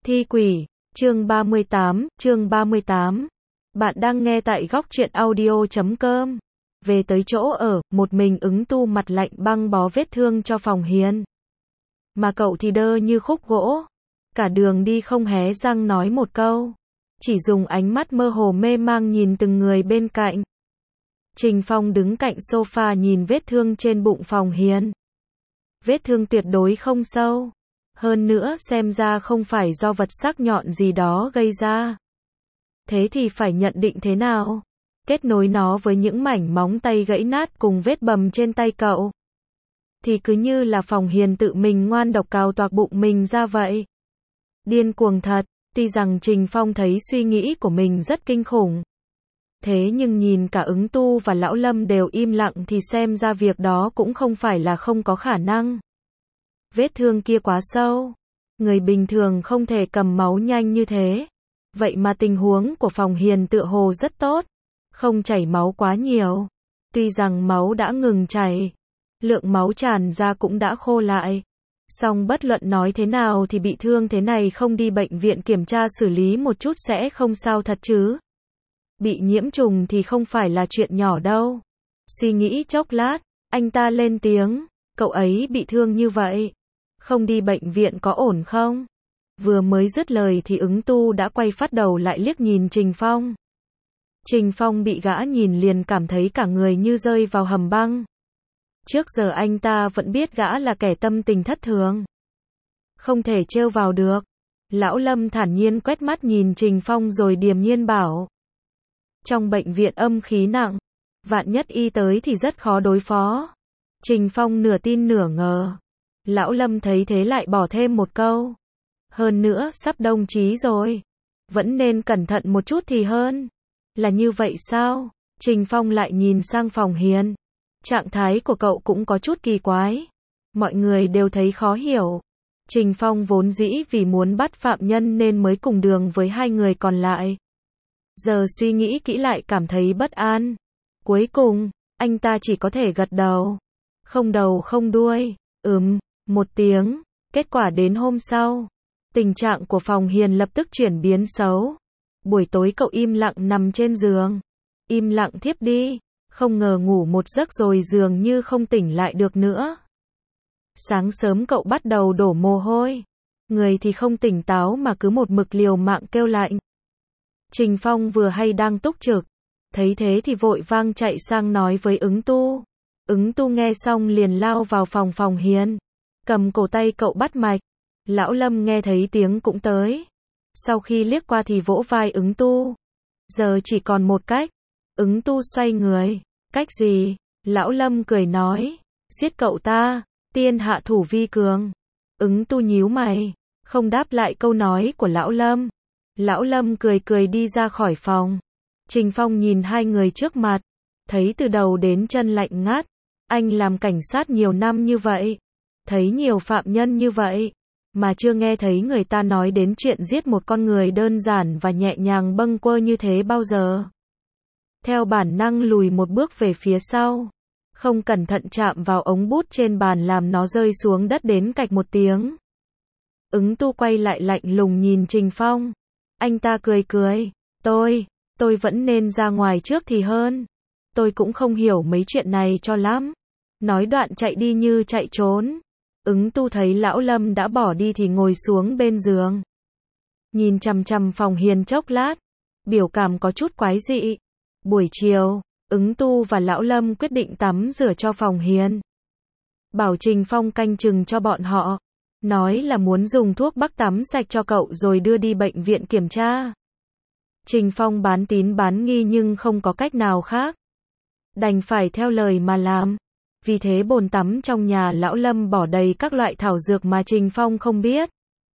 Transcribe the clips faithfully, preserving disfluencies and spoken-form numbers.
Thi quỷ, chương ba mươi tám, chương ba mươi tám. Bạn đang nghe tại góc truyện audio chấm com. Về tới chỗ ở, một mình Ứng Tu mặt lạnh băng bó vết thương cho Phòng Hiền. Mà cậu thì đơ như khúc gỗ. Cả đường đi không hé răng nói một câu. Chỉ dùng ánh mắt mơ hồ mê mang nhìn từng người bên cạnh. Trình Phong đứng cạnh sofa nhìn vết thương trên bụng Phòng Hiền. Vết thương tuyệt đối không sâu. Hơn nữa xem ra không phải do vật sắc nhọn gì đó gây ra. Thế thì phải nhận định thế nào? Kết nối nó với những mảnh móng tay gãy nát cùng vết bầm trên tay cậu. Thì cứ như là Phòng Hiền tự mình ngoan độc cào toạc bụng mình ra vậy. Điên cuồng thật, tuy rằng Trình Phong thấy suy nghĩ của mình rất kinh khủng. Thế nhưng nhìn cả Ứng Tu và Lão Lâm đều im lặng thì xem ra việc đó cũng không phải là không có khả năng. Vết thương kia quá sâu. Người bình thường không thể cầm máu nhanh như thế. Vậy mà tình huống của Phòng Hiền tựa hồ rất tốt. Không chảy máu quá nhiều. Tuy rằng máu đã ngừng chảy. Lượng máu tràn ra cũng đã khô lại. Song bất luận nói thế nào thì bị thương thế này không đi bệnh viện kiểm tra xử lý một chút sẽ không sao thật chứ. Bị nhiễm trùng thì không phải là chuyện nhỏ đâu. Suy nghĩ chốc lát, anh ta lên tiếng. Cậu ấy bị thương như vậy. Không đi bệnh viện có ổn không? Vừa mới dứt lời thì Ứng Tu đã quay phát đầu lại liếc nhìn Trình Phong. Trình Phong bị gã nhìn liền cảm thấy cả người như rơi vào hầm băng. Trước giờ anh ta vẫn biết gã là kẻ tâm tình thất thường. Không thể trêu vào được. Lão Lâm thản nhiên quét mắt nhìn Trình Phong rồi điềm nhiên bảo. Trong bệnh viện âm khí nặng. Vạn nhất y tới thì rất khó đối phó. Trình Phong nửa tin nửa ngờ. Lão Lâm thấy thế lại bỏ thêm một câu. Hơn nữa sắp đồng chí rồi. Vẫn nên cẩn thận một chút thì hơn. Là như vậy sao? Trình Phong lại nhìn sang Phòng Hiền. Trạng thái của cậu cũng có chút kỳ quái. Mọi người đều thấy khó hiểu. Trình Phong vốn dĩ vì muốn bắt phạm nhân nên mới cùng đường với hai người còn lại. Giờ suy nghĩ kỹ lại cảm thấy bất an. Cuối cùng, anh ta chỉ có thể gật đầu. Không đầu không đuôi. Ừm, một tiếng. Kết quả đến hôm sau. Tình trạng của Phòng Hiền lập tức chuyển biến xấu. Buổi tối cậu im lặng nằm trên giường. Im lặng thiếp đi. Không ngờ ngủ một giấc rồi dường như không tỉnh lại được nữa. Sáng sớm cậu bắt đầu đổ mồ hôi. Người thì không tỉnh táo mà cứ một mực liều mạng kêu lạnh. Trình Phong vừa hay đang túc trực. Thấy thế thì vội vang chạy sang nói với Ứng Tu. Ứng Tu nghe xong liền lao vào phòng Phòng Hiền. Cầm cổ tay cậu bắt mạch. Lão Lâm nghe thấy tiếng cũng tới. Sau khi liếc qua thì vỗ vai Ứng Tu. Giờ chỉ còn một cách. Ứng Tu xoay người. Cách gì? Lão Lâm cười nói. Giết cậu ta. Tiên hạ thủ vi cường. Ứng Tu nhíu mày. Không đáp lại câu nói của Lão Lâm. Lão Lâm cười cười đi ra khỏi phòng. Trình Phong nhìn hai người trước mặt. Thấy từ đầu đến chân lạnh ngắt. Anh làm cảnh sát nhiều năm như vậy. Thấy nhiều phạm nhân như vậy. Mà chưa nghe thấy người ta nói đến chuyện giết một con người đơn giản và nhẹ nhàng bâng quơ như thế bao giờ. Theo bản năng lùi một bước về phía sau. Không cẩn thận chạm vào ống bút trên bàn làm nó rơi xuống đất đến cạch một tiếng. Ứng Tu quay lại lạnh lùng nhìn Trình Phong. Anh ta cười cười. Tôi, tôi vẫn nên ra ngoài trước thì hơn. Tôi cũng không hiểu mấy chuyện này cho lắm. Nói đoạn chạy đi như chạy trốn. Ứng Tu thấy Lão Lâm đã bỏ đi thì ngồi xuống bên giường. Nhìn chằm chằm Phòng Hiền chốc lát. Biểu cảm có chút quái dị. Buổi chiều, Ứng Tu và Lão Lâm quyết định tắm rửa cho Phòng Hiền. Bảo Trình Phong canh chừng cho bọn họ. Nói là muốn dùng thuốc bắc tắm sạch cho cậu rồi đưa đi bệnh viện kiểm tra. Trình Phong bán tín bán nghi nhưng không có cách nào khác. Đành phải theo lời mà làm. Vì thế bồn tắm trong nhà Lão Lâm bỏ đầy các loại thảo dược mà Trình Phong không biết.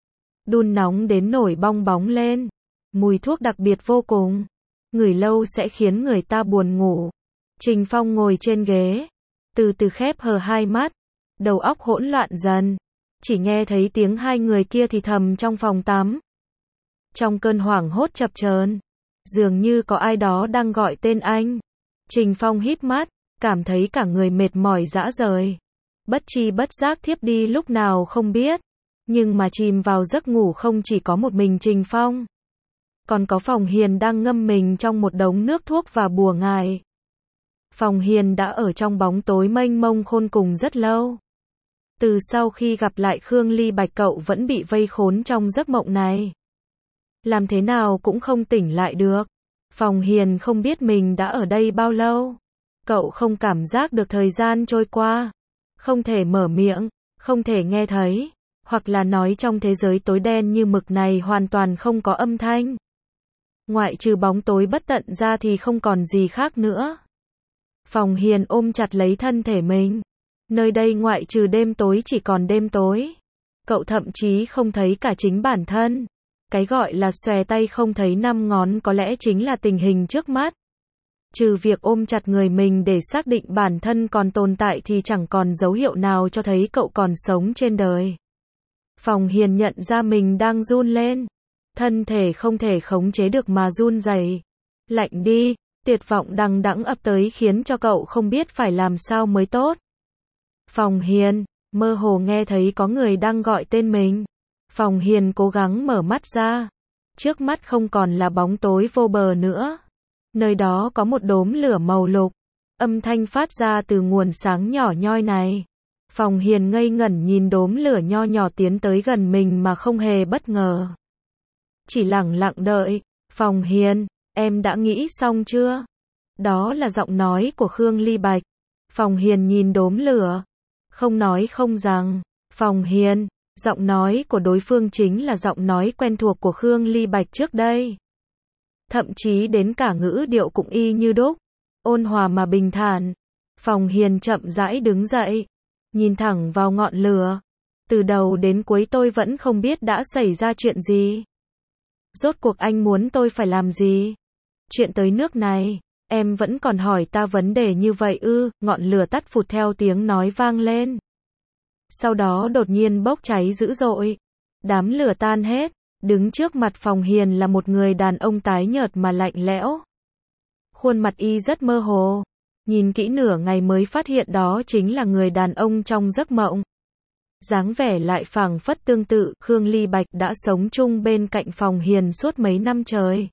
Đun nóng đến nổi bong bóng lên. Mùi thuốc đặc biệt vô cùng. Ngửi lâu sẽ khiến người ta buồn ngủ. Trình Phong ngồi trên ghế. Từ từ khép hờ hai mắt. Đầu óc hỗn loạn dần. Chỉ nghe thấy tiếng hai người kia thì thầm trong phòng tắm. Trong cơn hoảng hốt chập chờn, dường như có ai đó đang gọi tên anh. Trình Phong híp mắt. Cảm thấy cả người mệt mỏi rã rời. Bất tri bất giác thiếp đi lúc nào không biết. Nhưng mà chìm vào giấc ngủ không chỉ có một mình Trình Phong. Còn có Phòng Hiền đang ngâm mình trong một đống nước thuốc và bùa ngải. Phòng Hiền đã ở trong bóng tối mênh mông khôn cùng rất lâu. Từ sau khi gặp lại Khương Ly Bạch cậu vẫn bị vây khốn trong giấc mộng này. Làm thế nào cũng không tỉnh lại được. Phòng Hiền không biết mình đã ở đây bao lâu. Cậu không cảm giác được thời gian trôi qua. Không thể mở miệng, không thể nghe thấy. Hoặc là nói trong thế giới tối đen như mực này hoàn toàn không có âm thanh. Ngoại trừ bóng tối bất tận ra thì không còn gì khác nữa. Phòng Hiền ôm chặt lấy thân thể mình. Nơi đây ngoại trừ đêm tối chỉ còn đêm tối. Cậu thậm chí không thấy cả chính bản thân. Cái gọi là xòe tay không thấy năm ngón có lẽ chính là tình hình trước mắt. Trừ việc ôm chặt người mình để xác định bản thân còn tồn tại thì chẳng còn dấu hiệu nào cho thấy cậu còn sống trên đời. Phòng Hiền nhận ra mình đang run lên. Thân thể không thể khống chế được mà run rẩy. Lạnh đi, tuyệt vọng đằng đẵng ập tới khiến cho cậu không biết phải làm sao mới tốt. Phòng Hiền, mơ hồ nghe thấy có người đang gọi tên mình. Phòng Hiền cố gắng mở mắt ra. Trước mắt không còn là bóng tối vô bờ nữa. Nơi đó có một đốm lửa màu lục. Âm thanh phát ra từ nguồn sáng nhỏ nhoi này. Phòng Hiền ngây ngẩn nhìn đốm lửa nho nhỏ tiến tới gần mình mà không hề bất ngờ. Chỉ lặng lặng đợi. Phòng Hiền, em đã nghĩ xong chưa? Đó là giọng nói của Khương Ly Bạch. Phòng Hiền nhìn đốm lửa. Không nói không rằng. Phòng Hiền, giọng nói của đối phương chính là giọng nói quen thuộc của Khương Ly Bạch trước đây. Thậm chí đến cả ngữ điệu cũng y như đúc. Ôn hòa mà bình thản. Phòng Hiền chậm rãi đứng dậy. Nhìn thẳng vào ngọn lửa. Từ đầu đến cuối tôi vẫn không biết đã xảy ra chuyện gì. Rốt cuộc anh muốn tôi phải làm gì? Chuyện tới nước này, em vẫn còn hỏi ta vấn đề như vậy ư? Ngọn lửa tắt phụt theo tiếng nói vang lên. Sau đó đột nhiên bốc cháy dữ dội. Đám lửa tan hết. Đứng trước mặt Phòng Hiền là một người đàn ông tái nhợt mà lạnh lẽo. Khuôn mặt y rất mơ hồ. Nhìn kỹ nửa ngày mới phát hiện đó chính là người đàn ông trong giấc mộng. Dáng vẻ lại phảng phất tương tự. Khương Ly Bạch đã sống chung bên cạnh Phòng Hiền suốt mấy năm trời.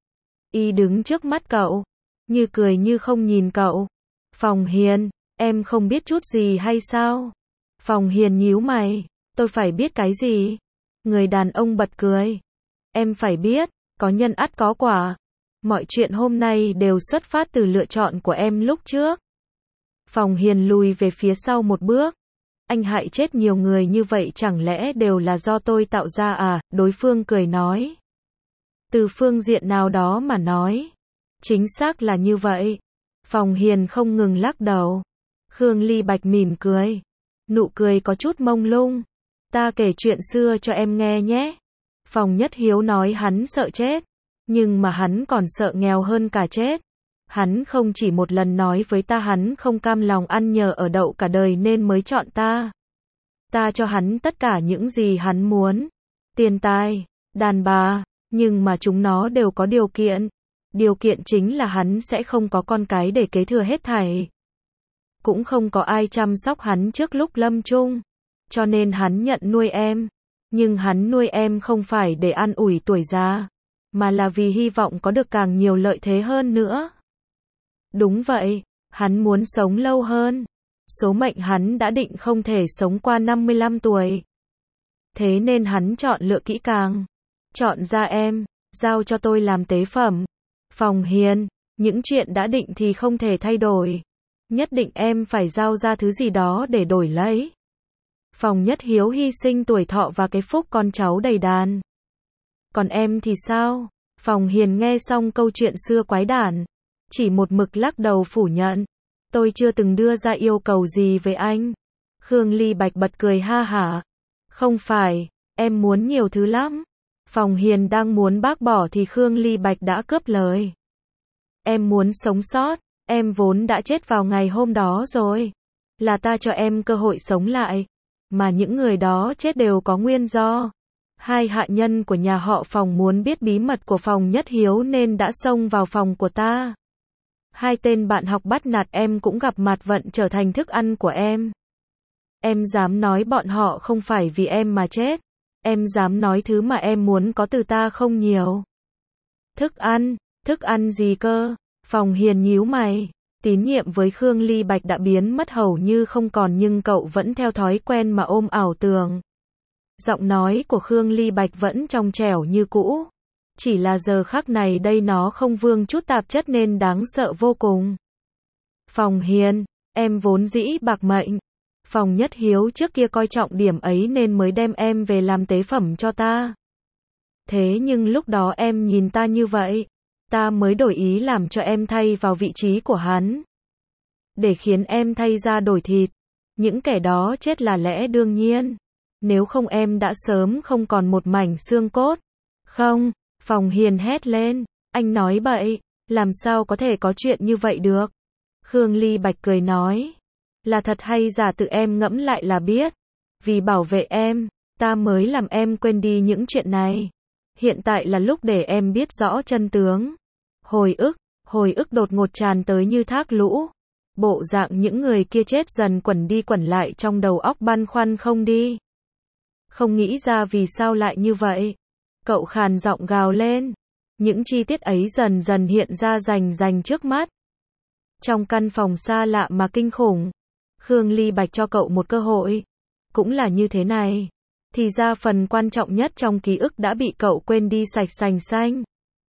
Y đứng trước mắt cậu. Như cười như không nhìn cậu. Phòng Hiền, em không biết chút gì hay sao? Phòng Hiền nhíu mày. Tôi phải biết cái gì? Người đàn ông bật cười. Em phải biết, có nhân ắt có quả. Mọi chuyện hôm nay đều xuất phát từ lựa chọn của em lúc trước. Phòng Hiền lùi về phía sau một bước. Anh hại chết nhiều người như vậy chẳng lẽ đều là do tôi tạo ra à? Đối phương cười nói. Từ phương diện nào đó mà nói. Chính xác là như vậy. Phòng Hiền không ngừng lắc đầu. Khương Ly Bạch mỉm cười. Nụ cười có chút mông lung. Ta kể chuyện xưa cho em nghe nhé. Phòng Nhất Hiếu nói hắn sợ chết. Nhưng mà hắn còn sợ nghèo hơn cả chết. Hắn không chỉ một lần nói với ta hắn không cam lòng ăn nhờ ở đậu cả đời nên mới chọn ta. Ta cho hắn tất cả những gì hắn muốn. Tiền tài, đàn bà, nhưng mà chúng nó đều có điều kiện. Điều kiện chính là hắn sẽ không có con cái để kế thừa hết thảy. Cũng không có ai chăm sóc hắn trước lúc lâm chung. Cho nên hắn nhận nuôi em. Nhưng hắn nuôi em không phải để an ủi tuổi già. Mà là vì hy vọng có được càng nhiều lợi thế hơn nữa. Đúng vậy, hắn muốn sống lâu hơn. Số mệnh hắn đã định không thể sống qua năm mươi lăm tuổi. Thế nên hắn chọn lựa kỹ càng. Chọn ra em, giao cho tôi làm tế phẩm. Phòng Hiền, những chuyện đã định thì không thể thay đổi. Nhất định em phải giao ra thứ gì đó để đổi lấy. Phòng Nhất Hiếu hy sinh tuổi thọ và cái phúc con cháu đầy đàn. Còn em thì sao? Phòng Hiền nghe xong câu chuyện xưa quái đản. Chỉ một mực lắc đầu phủ nhận. Tôi chưa từng đưa ra yêu cầu gì với anh. Khương Ly Bạch bật cười ha hả. Không phải, em muốn nhiều thứ lắm. Phòng Hiền đang muốn bác bỏ thì Khương Ly Bạch đã cướp lời. Em muốn sống sót, em vốn đã chết vào ngày hôm đó rồi. Là ta cho em cơ hội sống lại. Mà những người đó chết đều có nguyên do. Hai hạ nhân của nhà họ Phòng muốn biết bí mật của Phòng Nhất Hiếu nên đã xông vào phòng của ta. Hai tên bạn học bắt nạt em cũng gặp mặt vận trở thành thức ăn của em. Em dám nói bọn họ không phải vì em mà chết. em dám nói thứ mà em muốn có từ ta không nhiều. Thức ăn, thức ăn gì cơ? Phòng Hiền nhíu mày. Tín nhiệm với Khương Ly Bạch đã biến mất hầu như không còn nhưng cậu vẫn theo thói quen mà ôm ảo tưởng. Giọng nói của Khương Ly Bạch vẫn trong trẻo như cũ. Chỉ là giờ khắc này đây nó không vương chút tạp chất nên đáng sợ vô cùng. Phòng Hiền, em vốn dĩ bạc mệnh. Phòng Nhất Hiếu trước kia coi trọng điểm ấy nên mới đem em về làm tế phẩm cho ta. Thế nhưng lúc đó em nhìn ta như vậy, ta mới đổi ý làm cho em thay vào vị trí của hắn. Để khiến em thay ra đổi thịt. Những kẻ đó chết là lẽ đương nhiên. Nếu không em đã sớm không còn một mảnh xương cốt. Không, Phòng Hiền hét lên. Anh nói bậy, làm sao có thể có chuyện như vậy được. Khương Ly Bạch cười nói. Là thật hay giả tự em ngẫm lại là biết. Vì bảo vệ em, ta mới làm em quên đi những chuyện này. Hiện tại là lúc để em biết rõ chân tướng. Hồi ức, hồi ức đột ngột tràn tới như thác lũ. Bộ dạng những người kia chết dần quẩn đi quẩn lại trong đầu óc băn khoăn không đi. Không nghĩ ra vì sao lại như vậy. Cậu khàn giọng gào lên. Những chi tiết ấy dần dần hiện ra rành rành trước mắt. Trong căn phòng xa lạ mà kinh khủng, Khương Ly Bạch cho cậu một cơ hội. Cũng là như thế này. Thì ra phần quan trọng nhất trong ký ức đã bị cậu quên đi sạch sành xanh.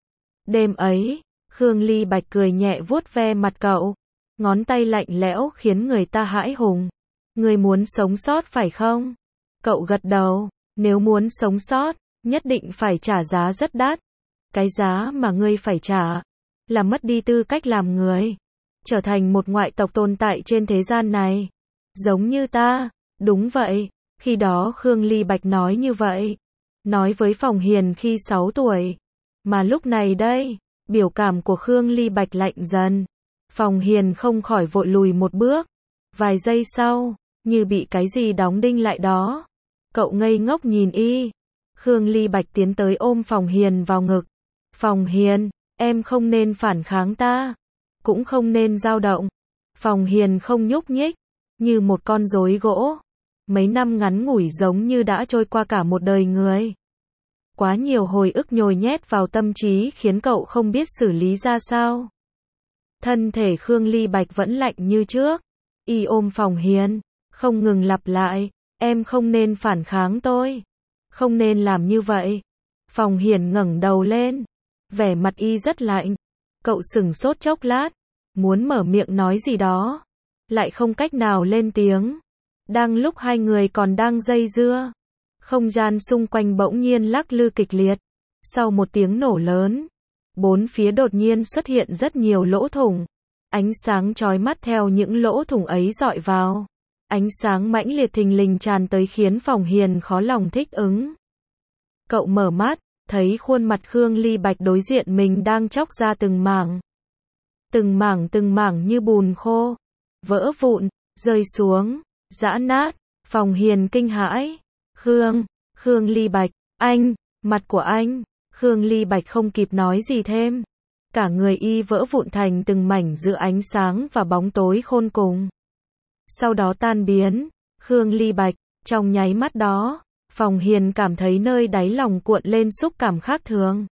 Đêm ấy, Khương Ly Bạch cười nhẹ vuốt ve mặt cậu. Ngón tay lạnh lẽo khiến người ta hãi hùng. Người muốn sống sót phải không? Cậu gật đầu. Nếu muốn sống sót, nhất định phải trả giá rất đắt. Cái giá mà ngươi phải trả là mất đi tư cách làm người. Trở thành một ngoại tộc tồn tại trên thế gian này. Giống như ta. Đúng vậy. Khi đó Khương Ly Bạch nói như vậy. Nói với Phòng Hiền khi sáu tuổi. Mà lúc này đây, biểu cảm của Khương Ly Bạch lạnh dần. Phòng Hiền không khỏi vội lùi một bước. Vài giây sau, như bị cái gì đóng đinh lại đó. Cậu ngây ngốc nhìn y. Khương Ly Bạch tiến tới ôm Phòng Hiền vào ngực. Phòng Hiền, em không nên phản kháng ta. Cũng không nên dao động. Phòng Hiền không nhúc nhích. Như một con rối gỗ. Mấy năm ngắn ngủi giống như đã trôi qua cả một đời người. Quá nhiều hồi ức nhồi nhét vào tâm trí khiến cậu không biết xử lý ra sao. Thân thể Khương Ly Bạch vẫn lạnh như trước. Y ôm Phòng Hiền, không ngừng lặp lại. Em không nên phản kháng tôi. Không nên làm như vậy. Phòng Hiền ngẩng đầu lên. Vẻ mặt y rất lạnh. Cậu sửng sốt chốc lát. Muốn mở miệng nói gì đó. Lại không cách nào lên tiếng. Đang lúc hai người còn đang dây dưa. Không gian xung quanh bỗng nhiên lắc lư kịch liệt. Sau một tiếng nổ lớn. Bốn phía đột nhiên xuất hiện rất nhiều lỗ thủng. Ánh sáng chói mắt theo những lỗ thủng ấy dọi vào. Ánh sáng mãnh liệt thình lình tràn tới khiến Phòng Hiền khó lòng thích ứng. Cậu mở mắt, thấy khuôn mặt Khương Ly Bạch đối diện mình đang chóc ra từng mảng. Từng mảng từng mảng như bùn khô. Vỡ vụn, rơi xuống, giã nát. Phòng Hiền kinh hãi. Khương, Khương Ly Bạch, anh, mặt của anh. Khương Ly Bạch không kịp nói gì thêm. Cả người y vỡ vụn thành từng mảnh giữa ánh sáng và bóng tối khôn cùng. Sau đó tan biến. Khương Ly Bạch, trong nháy mắt đó, Phòng Hiền cảm thấy nơi đáy lòng cuộn lên xúc cảm khác thường.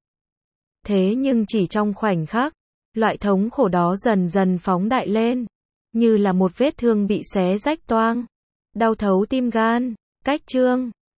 Thế nhưng chỉ trong khoảnh khắc, loại thống khổ đó dần dần phóng đại lên. Như là một vết thương bị xé rách toang. Đau thấu tim gan. Cách chương